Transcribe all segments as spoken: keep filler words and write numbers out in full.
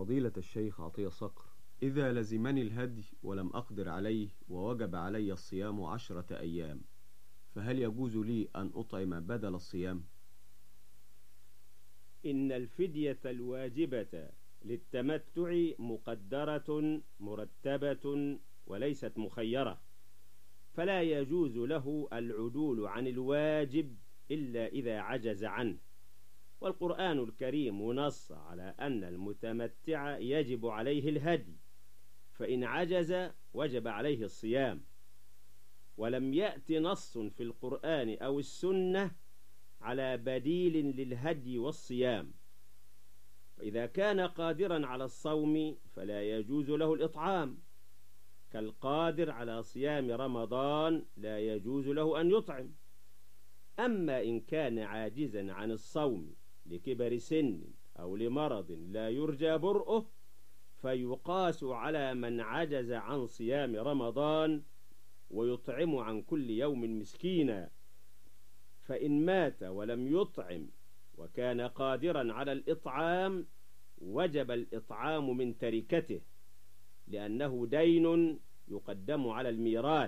فضيلة الشيخ عطية صقر، إذا لزمني الهدي ولم أقدر عليه ووجب علي الصيام عشرة أيام، فهل يجوز لي أن أطعم بدل الصيام؟ إن الفدية الواجبة للتمتع مقدرة مرتبة وليست مخيرة، فلا يجوز له العدول عن الواجب إلا إذا عجز عنه. والقرآن الكريم نص على أن المتمتع يجب عليه الهدي، فإن عجز وجب عليه الصيام. ولم يأت نص في القرآن أو السنة على بديل للهدي والصيام. فإذا كان قادرا على الصوم فلا يجوز له الإطعام، كالقادر على صيام رمضان لا يجوز له أن يطعم. أما إن كان عاجزا عن الصوم لكبر سن أو لمرض لا يرجى برؤه، فيقاس على من عجز عن صيام رمضان ويطعم عن كل يوم مسكينا. فإن مات ولم يطعم وكان قادرا على الإطعام وجب الإطعام من تركته، لأنه دين يقدم على الميراث.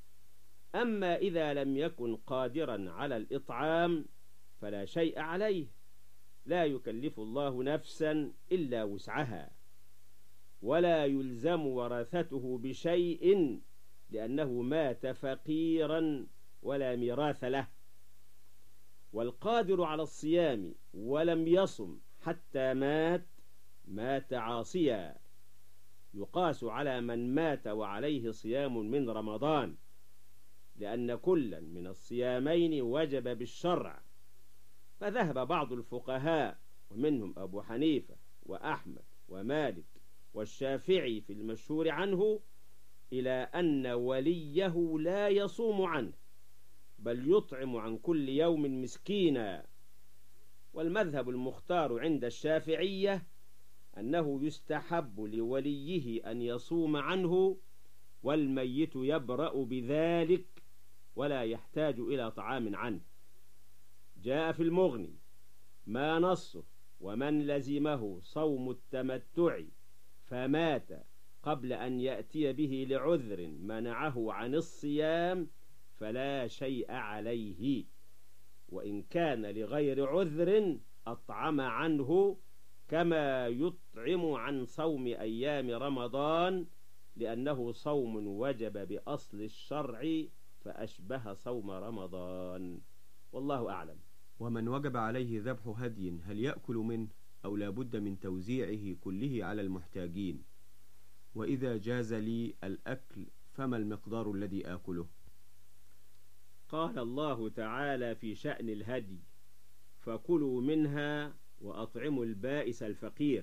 أما إذا لم يكن قادرا على الإطعام فلا شيء عليه، لا يكلف الله نفسا إلا وسعها، ولا يلزم ورثته بشيء لأنه مات فقيرا ولا ميراث له. والقادر على الصيام ولم يصم حتى مات مات عاصيا، يقاس على من مات وعليه صيام من رمضان، لأن كلا من الصيامين وجب بالشرع. فذهب بعض الفقهاء ومنهم أبو حنيفة وأحمد ومالك والشافعي في المشهور عنه إلى أن وليه لا يصوم عنه، بل يطعم عن كل يوم مسكينا. والمذهب المختار عند الشافعية أنه يستحب لوليه أن يصوم عنه، والميت يبرأ بذلك ولا يحتاج إلى طعام عنه. جاء في المغني ما نصه: ومن لزمه صوم التمتع فمات قبل أن يأتي به لعذر منعه عن الصيام فلا شيء عليه، وإن كان لغير عذر أطعم عنه، كما يطعم عن صوم أيام رمضان، لأنه صوم وجب بأصل الشرع فأشبه صوم رمضان. والله أعلم. ومن وجب عليه ذبح هدي هل يأكل منه أو لا بد من توزيعه كله على المحتاجين؟ وإذا جاز لي الأكل فما المقدار الذي آكله؟ قال الله تعالى في شأن الهدي: فكلوا منها وأطعموا البائس الفقير.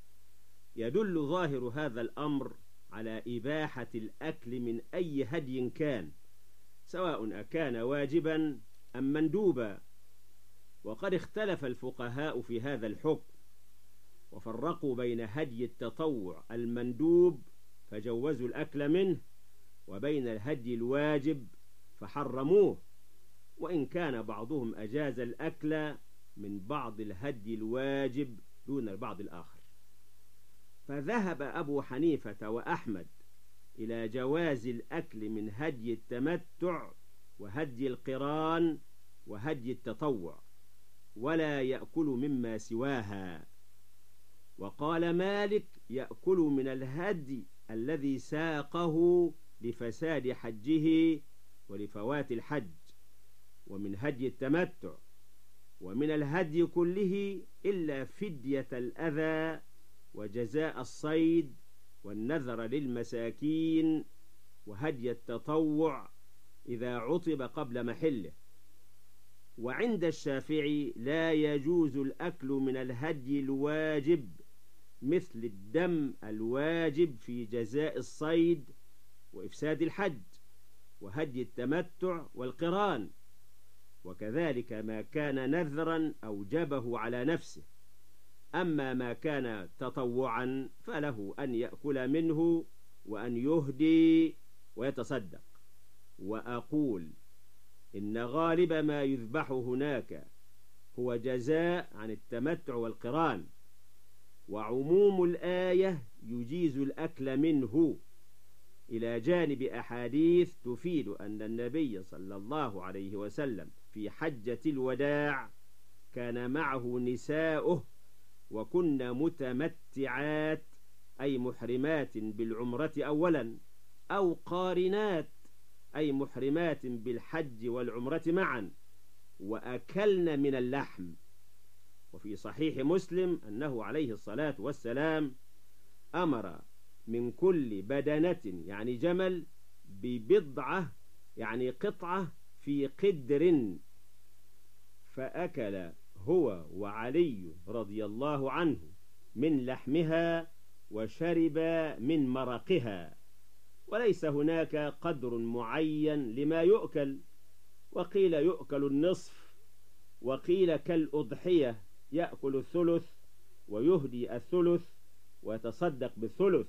يدل ظاهر هذا الأمر على إباحة الأكل من أي هدي كان، سواء أكان واجبا أم مندوبا. وقد اختلف الفقهاء في هذا الحكم، وفرقوا بين هدي التطوع المندوب فجوزوا الأكل منه، وبين الهدي الواجب فحرموه، وإن كان بعضهم أجاز الأكل من بعض الهدي الواجب دون البعض الآخر. فذهب أبو حنيفة وأحمد إلى جواز الأكل من هدي التمتع وهدي القران وهدي التطوع، ولا يأكل مما سواها. وقال مالك: يأكل من الهدي الذي ساقه لفساد حجه ولفوات الحج، ومن هدي التمتع، ومن الهدي كله إلا فدية الأذى وجزاء الصيد والنذر للمساكين وهدي التطوع إذا عطب قبل محله. وعند الشافعي لا يجوز الأكل من الهدي الواجب، مثل الدم الواجب في جزاء الصيد وإفساد الحج وهدي التمتع والقران، وكذلك ما كان نذرا أوجبه على نفسه. أما ما كان تطوعا فله أن يأكل منه وأن يهدي ويتصدق. وأقول إن غالب ما يذبح هناك هو جزاء عن التمتع والقران، وعموم الآية يجيز الأكل منه، إلى جانب أحاديث تفيد أن النبي صلى الله عليه وسلم في حجة الوداع كان معه نساؤه وكن متمتعات، أي محرمات بالعمرة أولا، أو قارنات أي محرمات بالحج والعمرة معا، وأكلن من اللحم. وفي صحيح مسلم أنه عليه الصلاة والسلام أمر من كل بدنة يعني جمل ببضعة يعني قطعة في قدر، فأكل هو وعلي رضي الله عنه من لحمها وشرب من مرقها، وليس هناك قدر معين لما يؤكل، وقيل يؤكل النصف، وقيل كالأضحية يأكل الثلث ويهدي الثلث ويتصدق بالثلث،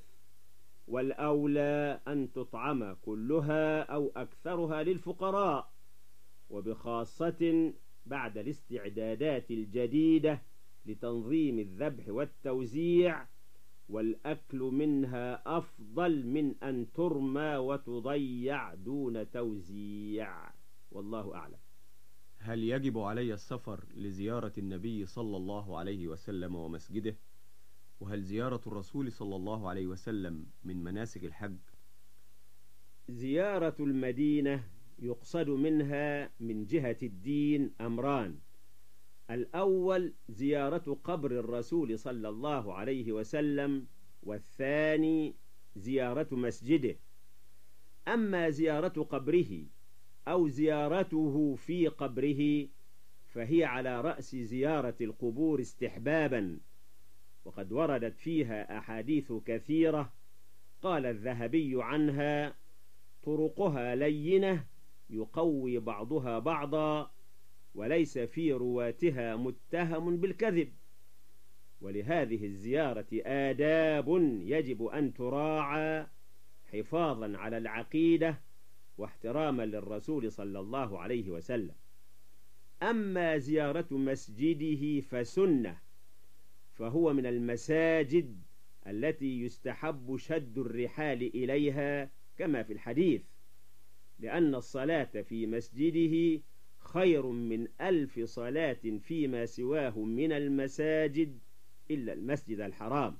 والأولى أن تطعم كلها أو أكثرها للفقراء، وبخاصة بعد الاستعدادات الجديدة لتنظيم الذبح والتوزيع، والأكل منها أفضل من أن ترمى وتضيع دون توزيع، والله أعلم. هل يجب علي السفر لزيارة النبي صلى الله عليه وسلم ومسجده؟ وهل زيارة الرسول صلى الله عليه وسلم من مناسك الحج؟ زيارة المدينة يقصد منها من جهة الدين أمران: الأول زيارة قبر الرسول صلى الله عليه وسلم، والثاني زيارة مسجده. أما زيارة قبره أو زيارته في قبره فهي على رأس زيارة القبور استحبابا، وقد وردت فيها أحاديث كثيرة قال الذهبي عنها: طرقها لينة يقوي بعضها بعضا، وليس في رواتها متهم بالكذب. ولهذه الزيارة آداب يجب أن تراعى حفاظا على العقيدة واحتراما للرسول صلى الله عليه وسلم. أما زيارة مسجده فسنة، فهو من المساجد التي يستحب شد الرحال إليها كما في الحديث، لأن الصلاة في مسجده خير من ألف صلاة فيما سواه من المساجد إلا المسجد الحرام.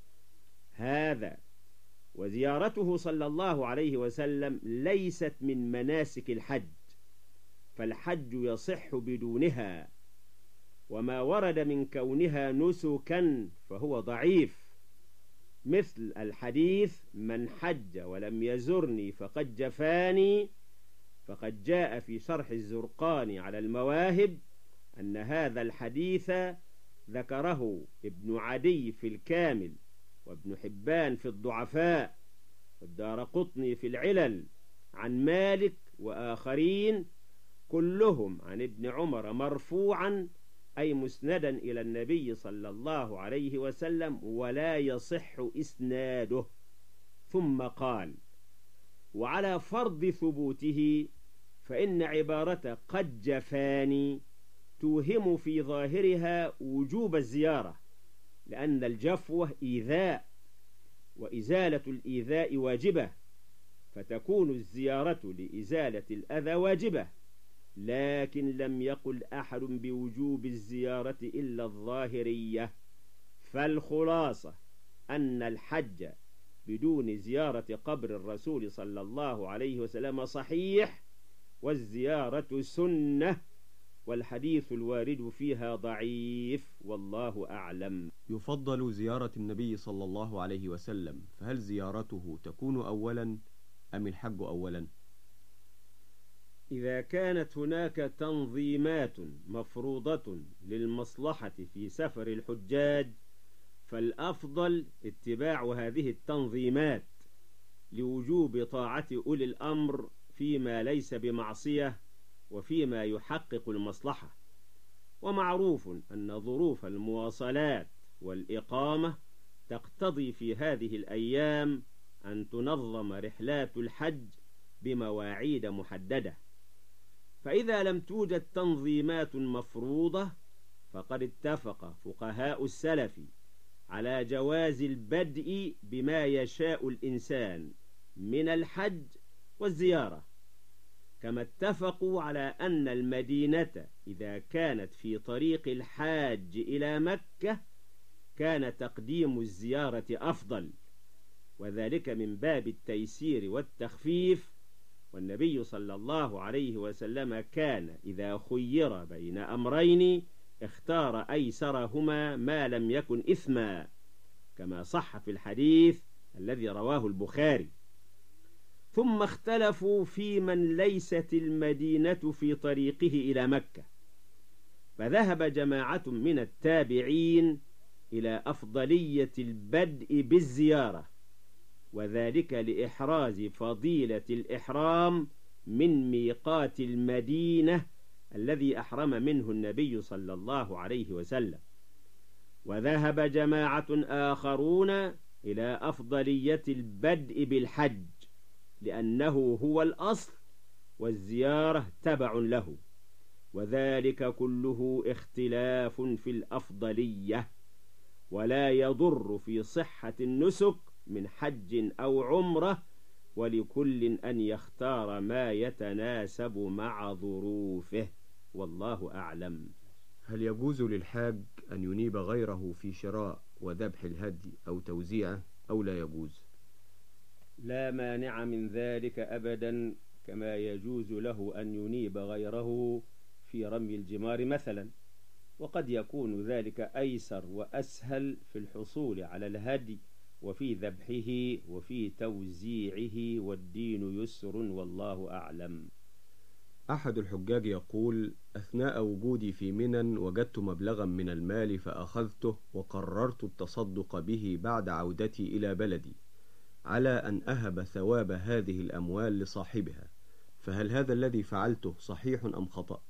هذا وزيارته صلى الله عليه وسلم ليست من مناسك الحج، فالحج يصح بدونها، وما ورد من كونها نسكا فهو ضعيف، مثل الحديث: من حج ولم يزرني فقد جفاني. فقد جاء في شرح الزرقاني على المواهب أن هذا الحديث ذكره ابن عدي في الكامل، وابن حبان في الضعفاء، والدارقطني في العلل، عن مالك وآخرين، كلهم عن ابن عمر مرفوعا، أي مسندا إلى النبي صلى الله عليه وسلم، ولا يصح إسناده. ثم قال: وعلى فرض ثبوته فإن عبارة قد جفاني توهم في ظاهرها وجوب الزيارة، لأن الجفوة إيذاء، وإزالة الإيذاء واجبة، فتكون الزيارة لإزالة الأذى واجبة. لكن لم يقل أحد بوجوب الزيارة إلا الظاهرية، فالخلاصة أن الحج بدون زيارة قبر الرسول صلى الله عليه وسلم صحيح، والزيارة سنة، والحديث الوارد فيها ضعيف، والله أعلم. يفضل زيارة النبي صلى الله عليه وسلم، فهل زيارته تكون أولا أم الحج أولا؟ إذا كانت هناك تنظيمات مفروضة للمصلحة في سفر الحجاج، فالأفضل اتباع هذه التنظيمات لوجوب طاعة أولي الأمر فيما ليس بمعصية وفيما يحقق المصلحة. ومعروف أن ظروف المواصلات والإقامة تقتضي في هذه الأيام أن تنظم رحلات الحج بمواعيد محددة، فإذا لم توجد تنظيمات مفروضة فقد اتفق فقهاء السلف على جواز البدء بما يشاء الإنسان من الحج والزيارة، كما اتفقوا على أن المدينة إذا كانت في طريق الحاج إلى مكة كان تقديم الزيارة أفضل، وذلك من باب التيسير والتخفيف. والنبي صلى الله عليه وسلم كان إذا خير بين أمرين اختار أيسرهما ما لم يكن إثما، كما صح في الحديث الذي رواه البخاري. ثم اختلفوا في من ليست المدينة في طريقه إلى مكة، فذهب جماعة من التابعين إلى أفضلية البدء بالزيارة، وذلك لإحراز فضيلة الإحرام من ميقات المدينة الذي أحرم منه النبي صلى الله عليه وسلم. وذهب جماعة آخرون إلى أفضلية البدء بالحج، لأنه هو الأصل والزيارة تبع له، وذلك كله اختلاف في الأفضلية، ولا يضر في صحة النسك من حج أو عمرة، ولكل أن يختار ما يتناسب مع ظروفه، والله أعلم. هل يجوز للحاج أن ينيب غيره في شراء وذبح الهدي أو توزيعه أو لا يجوز؟ لا مانع من ذلك أبدا، كما يجوز له أن ينيب غيره في رمي الجمار مثلا، وقد يكون ذلك أيسر وأسهل في الحصول على الهدي وفي ذبحه وفي توزيعه، والدين يسر والله أعلم. أحد الحجاج يقول: أثناء وجودي في منى وجدت مبلغا من المال فأخذته وقررت التصدق به بعد عودتي إلى بلدي، على أن أهب ثواب هذه الأموال لصاحبها، فهل هذا الذي فعلته صحيح أم خطأ؟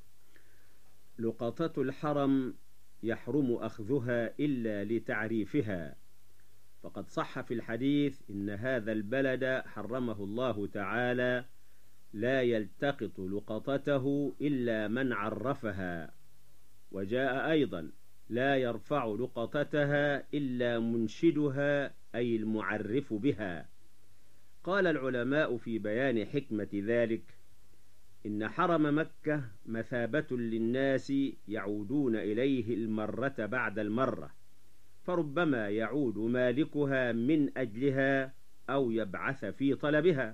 لقطة الحرم يحرم أخذها إلا لتعريفها، فقد صح في الحديث إن هذا البلد حرمه الله تعالى لا يلتقط لقطته إلا من عرفها، وجاء أيضا لا يرفع لقطتها إلا منشدها أي المعرف بها. قال العلماء في بيان حكمة ذلك: إن حرم مكة مثابة للناس يعودون إليه المرة بعد المرة، فربما يعود مالكها من أجلها أو يبعث في طلبها،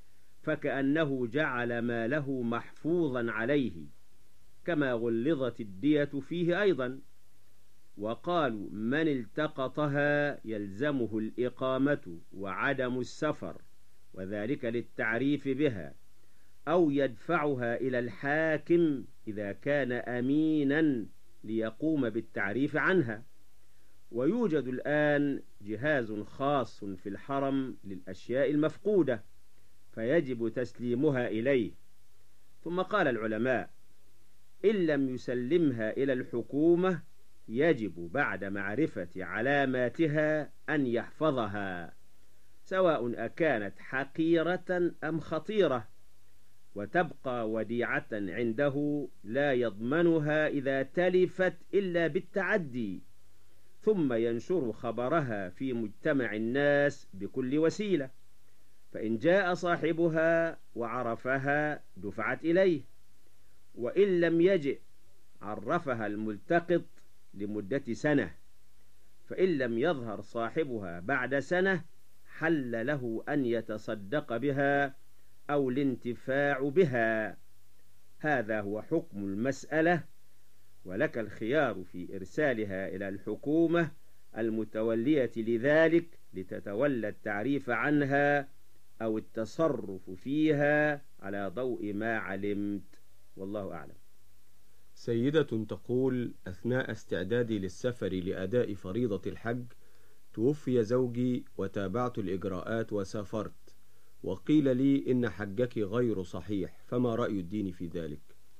فكأنه جعل ماله محفوظا عليه، كما غلظت الدية فيه أيضا. وقالوا: من التقطها يلزمه الإقامة وعدم السفر، وذلك للتعريف بها، أو يدفعها إلى الحاكم إذا كان أمينا ليقوم بالتعريف عنها. ويوجد الآن جهاز خاص في الحرم للأشياء المفقودة، فيجب تسليمها إليه. ثم قال العلماء: إن لم يسلمها إلى الحكومة يجب بعد معرفة علاماتها أن يحفظها، سواء أكانت حقيرة أم خطيرة، وتبقى وديعة عنده لا يضمنها إذا تلفت إلا بالتعدي، ثم ينشر خبرها في مجتمع الناس بكل وسيلة، فإن جاء صاحبها وعرفها دفعت إليه، وإن لم يجئ عرفها الملتقط لمدة سنة، فإن لم يظهر صاحبها بعد سنة حل له أن يتصدق بها أو الانتفاع بها. هذا هو حكم المسألة، ولك الخيار في إرسالها إلى الحكومة المتولية لذلك لتتولى التعريف عنها أو التصرف فيها على ضوء ما علمت، والله أعلم. سيدة تقول: أثناء استعدادي للسفر لأداء فريضة الحج توفي زوجي وتابعت الإجراءات وسافرت، وقيل لي إن حجك غير صحيح، فما رأي الدين في ذلك؟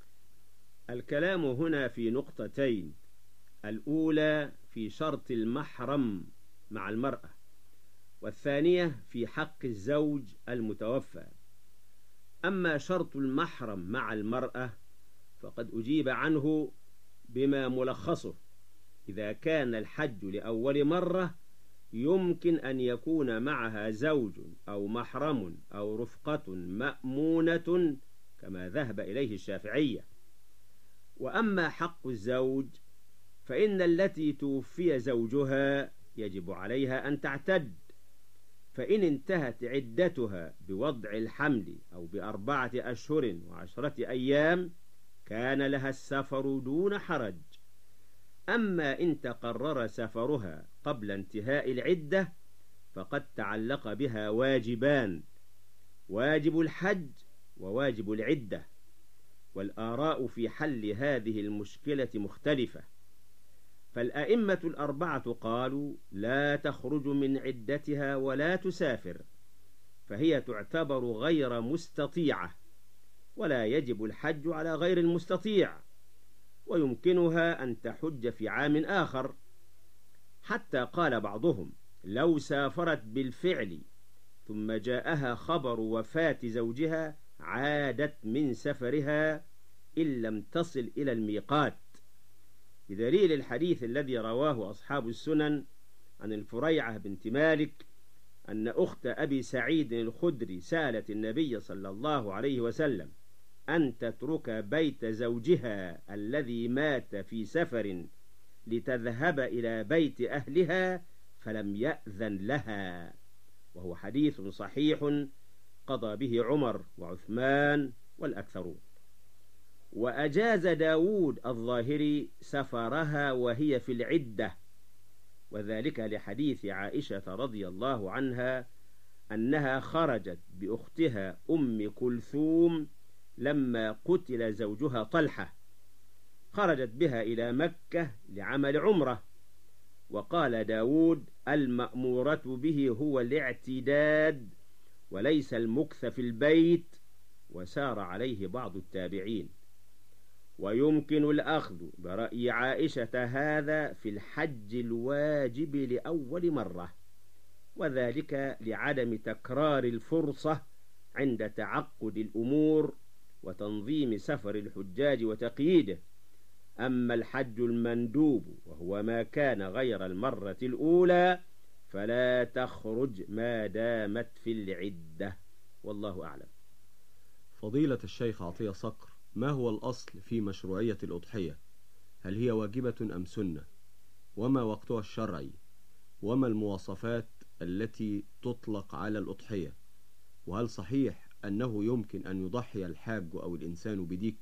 الكلام هنا في نقطتين: الأولى في شرط المحرم مع المرأة، والثانية في حق الزوج المتوفى. أما شرط المحرم مع المرأة فقد أجيب عنه بما ملخصه، إذا كان الحج لأول مرة يمكن أن يكون معها زوج أو محرم أو رفقة مأمونة كما ذهب إليه الشافعية. وأما حق الزوج فإن التي توفي زوجها يجب عليها أن تعتد، فإن انتهت عدتها بوضع الحمل أو بأربعة أشهر وعشرة أيام كان لها السفر دون حرج. أما إن تقرر سفرها قبل انتهاء العدة فقد تعلق بها واجبان: واجب الحج وواجب العدة، والآراء في حل هذه المشكلة مختلفة. فالأئمة الأربعة قالوا لا تخرج من عدتها ولا تسافر، فهي تعتبر غير مستطيعة، ولا يجب الحج على غير المستطيع، ويمكنها أن تحج في عام آخر. حتى قال بعضهم لو سافرت بالفعل ثم جاءها خبر وفاة زوجها عادت من سفرها إن لم تصل إلى الميقات، بدليل الحديث الذي رواه أصحاب السنن عن الفريعة بنت مالك أن أخت أبي سعيد الخدري سألت النبي صلى الله عليه وسلم أن تترك بيت زوجها الذي مات في سفر لتذهب إلى بيت أهلها فلم يأذن لها، وهو حديث صحيح قضى به عمر وعثمان والأكثرون. وأجاز داود الظاهري سفرها وهي في العدة، وذلك لحديث عائشة رضي الله عنها أنها خرجت بأختها أم كلثوم لما قتل زوجها طلحة، خرجت بها إلى مكة لعمل عمرة. وقال داود المأمورة به هو الاعتداد وليس المكث في البيت، وسار عليه بعض التابعين. ويمكن الأخذ برأي عائشة هذا في الحج الواجب لأول مرة، وذلك لعدم تكرار الفرصة عند تعقد الأمور وتنظيم سفر الحجاج وتقييده. أما الحج المندوب وهو ما كان غير المرة الأولى فلا تخرج ما دامت في العدة، والله أعلم. فضيلة الشيخ عطية صقر، ما هو الأصل في مشروعية الأضحية؟ هل هي واجبة أم سنة؟ وما وقتها الشرعي؟ وما المواصفات التي تطلق على الأضحية؟ وهل صحيح أنه يمكن أن يضحي الحاج أو الإنسان بديك؟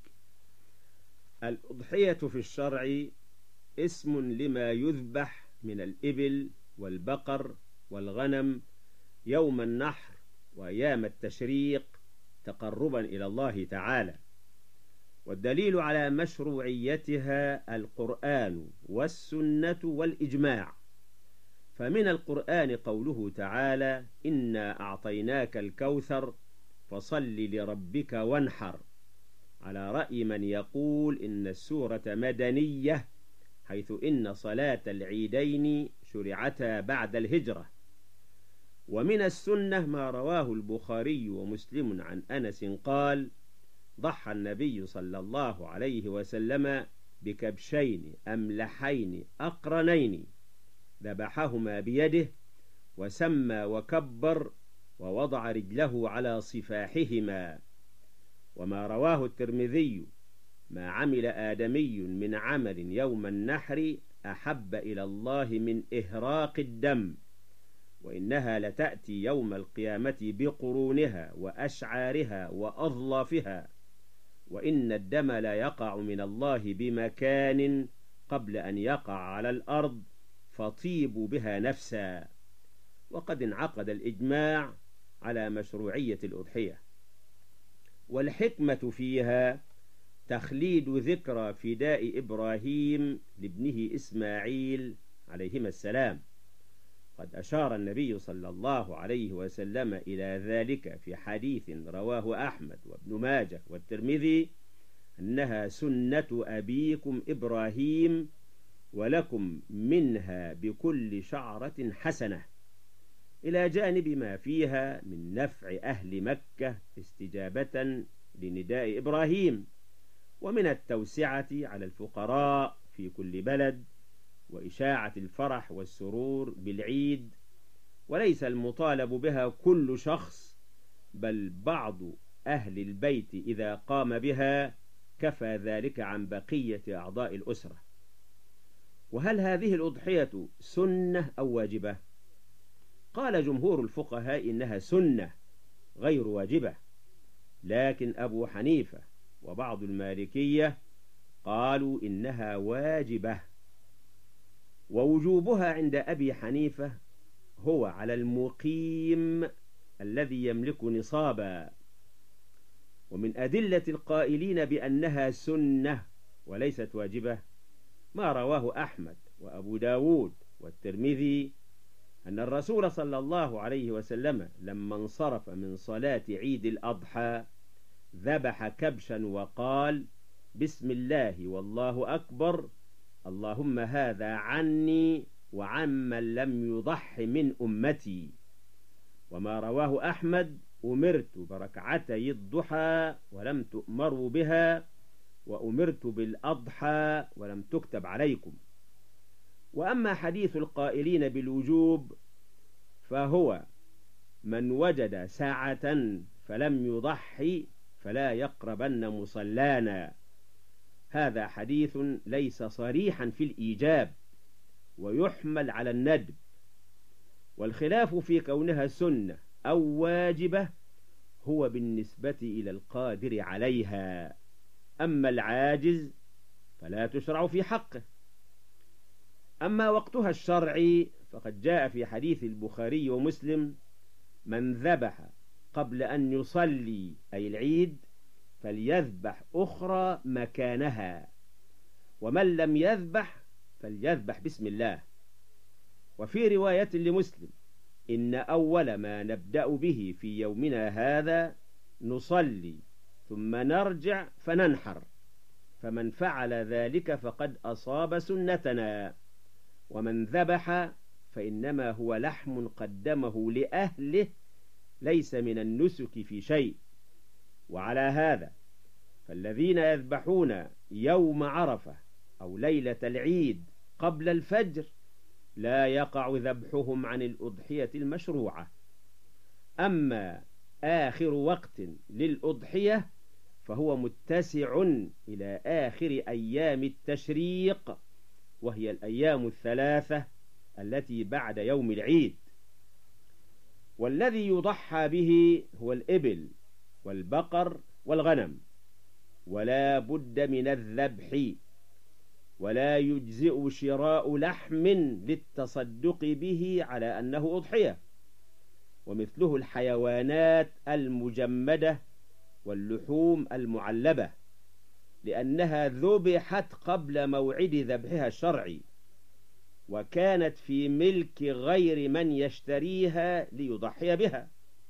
الأضحية في الشرع اسم لما يذبح من الإبل والبقر والغنم يوم النحر وأيام التشريق تقربا إلى الله تعالى، والدليل على مشروعيتها القرآن والسنة والإجماع. فمن القرآن قوله تعالى إنا أعطيناك الكوثر فصل لربك وانحر، على رأي من يقول إن السورة مدنية، حيث إن صلاة العيدين شرعتا بعد الهجرة. ومن السنة ما رواه البخاري ومسلم عن أنس قال ضحى النبي صلى الله عليه وسلم بكبشين أملحين أقرنين، ذبحهما بيده وسمى وكبر ووضع رجله على صفاحهما. وما رواه الترمذي ما عمل آدمي من عمل يوم النحر أحب إلى الله من إهراق الدم، وإنها لتأتي يوم القيامة بقرونها وأشعارها وأظلافها، وإن الدم لا يقع من الله بمكان قبل أن يقع على الأرض فطيبوا بها نفسا. وقد انعقد الإجماع على مشروعية الأضحية، والحكمة فيها تخليد ذكرى فداء إبراهيم لابنه إسماعيل عليهما السلام. قد أشار النبي صلى الله عليه وسلم إلى ذلك في حديث رواه أحمد وابن ماجه والترمذي أنها سنة أبيكم إبراهيم ولكم منها بكل شعرة حسنة، إلى جانب ما فيها من نفع أهل مكة استجابة لنداء إبراهيم، ومن التوسعة على الفقراء في كل بلد، وإشاعة الفرح والسرور بالعيد، وليس المطالب بها كل شخص، بل بعض أهل البيت إذا قام بها كفى ذلك عن بقية أعضاء الأسرة. وهل هذه الأضحية سنة أو واجبة؟ قال جمهور الفقهاء إنها سنة غير واجبة، لكن أبو حنيفة وبعض المالكية قالوا إنها واجبة، ووجوبها عند أبي حنيفة هو على المقيم الذي يملك نصابا. ومن أدلة القائلين بأنها سنة وليست واجبة ما رواه أحمد وأبو داود والترمذي أن الرسول صلى الله عليه وسلم لما انصرف من صلاة عيد الأضحى ذبح كبشا وقال: بسم الله والله أكبر، اللهم هذا عني وعمن لم يضح من أمتي. وما رواه أحمد: أمرت بركعتي الضحى ولم تؤمروا بها، وأمرت بالأضحى ولم تكتب عليكم. وأما حديث القائلين بالوجوب فهو: من وجد ساعة فلم يضحي فلا يقربن مصلانا. هذا حديث ليس صريحا في الإيجاب ويحمل على الندب، والخلاف في كونها سنة أو واجبة هو بالنسبة إلى القادر عليها، أما العاجز فلا تشرع في حقه. أما وقتها الشرعي فقد جاء في حديث البخاري ومسلم: من ذبح قبل أن يصلي أي العيد فليذبح أخرى مكانها، ومن لم يذبح فليذبح بسم الله. وفي رواية لمسلم: إن أول ما نبدأ به في يومنا هذا نصلي ثم نرجع فننحر، فمن فعل ذلك فقد أصاب سنتنا، ومن ذبح فإنما هو لحم قدمه لأهله ليس من النسك في شيء. وعلى هذا فالذين يذبحون يوم عرفة أو ليلة العيد قبل الفجر لا يقع ذبحهم عن الأضحية المشروعة. أما آخر وقت للأضحية فهو متسع إلى آخر أيام التشريق، وهي الأيام الثلاثة التي بعد يوم العيد. والذي يضحى به هو الإبل والبقر والغنم، ولا بد من الذبح، ولا يجزئ شراء لحم للتصدق به على أنه أضحية، ومثله الحيوانات المجمدة واللحوم المعلبة، لأنها ذبحت قبل موعد ذبحها الشرعي، وكانت في ملك غير من يشتريها ليضحي بها.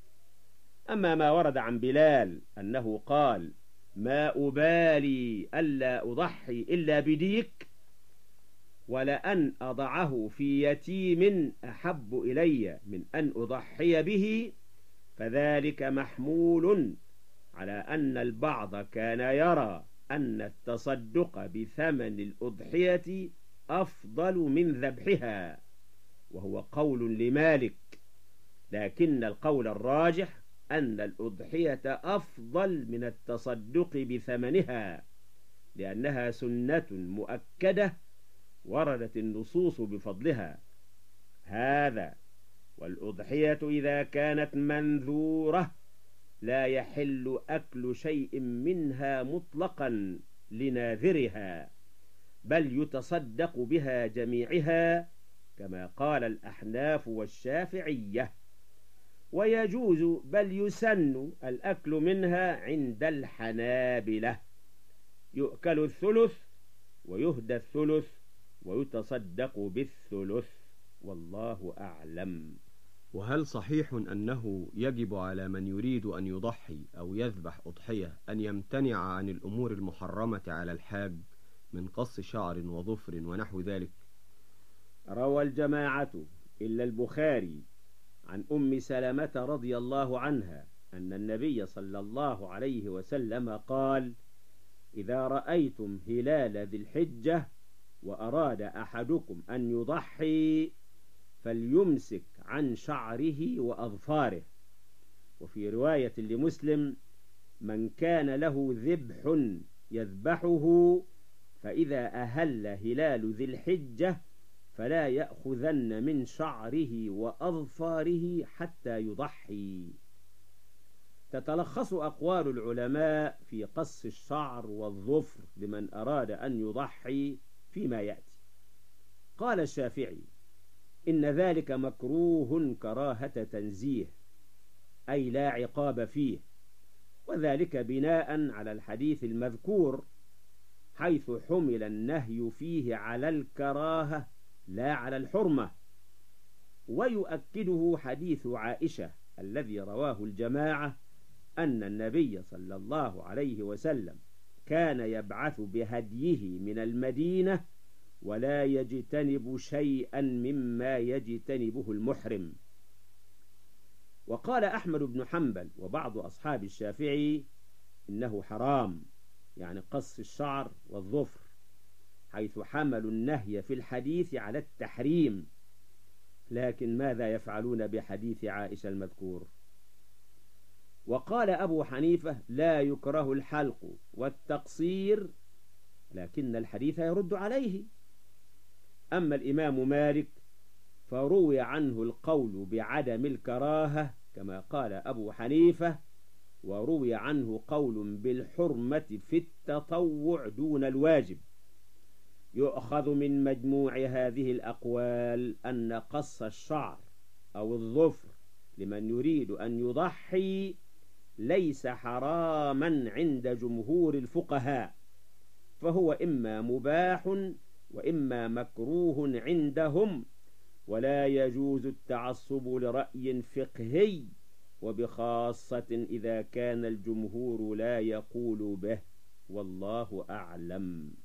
أما ما ورد عن بلال أنه قال: ما أبالي ألا أضحي إلا بديك، ولأن أضعه في يتيم أحب إلي من أن أضحي به، فذلك محمول على أن البعض كان يرى أن التصدق بثمن الأضحية أفضل من ذبحها، وهو قول لمالك، لكن القول الراجح أن الأضحية أفضل من التصدق بثمنها، لأنها سنة مؤكدة وردت النصوص بفضلها. هذا والأضحية إذا كانت منذورة لا يحل أكل شيء منها مطلقا لناذرها، بل يتصدق بها جميعها كما قال الأحناف والشافعية، ويجوز بل يسن الأكل منها عند الحنابلة، يؤكل الثلث ويهدى الثلث ويتصدق بالثلث، والله أعلم. وهل صحيح أنه يجب على من يريد أن يضحي أو يذبح أضحية أن يمتنع عن الأمور المحرمة على الحاج من قص شعر وظفر ونحو ذلك؟ روى الجماعة إلا البخاري عن أم سلمة رضي الله عنها أن النبي صلى الله عليه وسلم قال: إذا رأيتم هلال ذي الحجة وأراد أحدكم أن يضحي فليمسك عن شعره وأظفاره. وفي رواية لمسلم: من كان له ذبح يذبحه فإذا أهل هلال ذي الحجة فلا يأخذن من شعره وأظفاره حتى يضحي. تتلخص أقوال العلماء في قص الشعر والظفر لمن أراد أن يضحي فيما يأتي. قال الشافعي: إن ذلك مكروه كراهة تنزيه، أي لا عقاب فيه، وذلك بناء على الحديث المذكور، حيث حمل النهي فيه على الكراهة لا على الحرمة. ويؤكده حديث عائشة الذي رواه الجماعة أن النبي صلى الله عليه وسلم كان يبعث بهديه من المدينة ولا يجتنب شيئا مما يجتنبه المحرم. وقال أحمد بن حنبل وبعض أصحاب الشافعي إنه حرام، يعني قص الشعر والظفر، حيث حملوا النهي في الحديث على التحريم. لكن ماذا يفعلون بحديث عائشة المذكور؟ وقال أبو حنيفة: لا يكره الحلق والتقصير، لكن الحديث يرد عليه. أما الإمام مالك فروي عنه القول بعدم الكراهة كما قال أبو حنيفة، وروي عنه قول بالحرمة في التطوع دون الواجب. يؤخذ من مجموع هذه الأقوال أن قص الشعر أو الظفر لمن يريد أن يضحي ليس حراما عند جمهور الفقهاء، فهو إما مباح وإما مكروه عندهم، ولا يجوز التعصب لرأي فقهي، وبخاصة إذا كان الجمهور لا يقول به، والله أعلم.